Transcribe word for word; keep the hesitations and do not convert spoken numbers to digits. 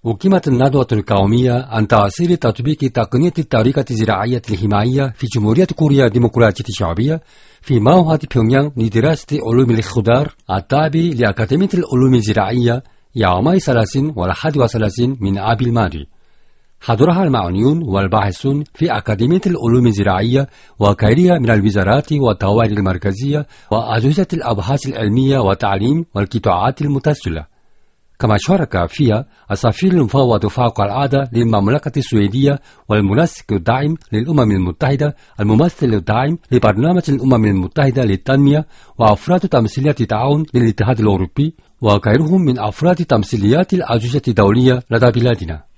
أقيمت الندوة القومية عن تأثير تطبيق تقنية الطريقة الزراعية الحمائية في جمهورية كوريا الديمقراطية الشعبية في معهد بيونغيانغ لدراسة علوم الخضار التابع لأكاديمية العلوم الزراعية يوم الثلاثين والحادي والثلاثين من آب الماضي. حضرها المعنيون والباحثون في أكاديمية العلوم الزراعية وغيرها من الوزارات والدوائر المركزية وأجهزة الأبحاث العلمية والتعليم والقطاعات المتصلة. كما شارك فيها السفير المفوض فوق العادة للمملكة السويدية والمنسق الداعم للأمم المتحدة الممثل الداعم لبرنامج الأمم المتحدة للتنمية وأفراد تمثيلية التعاون للاتحاد الأوروبي وغيرهم من أفراد تمثيليات الأجهزة الدولية لدى بلادنا.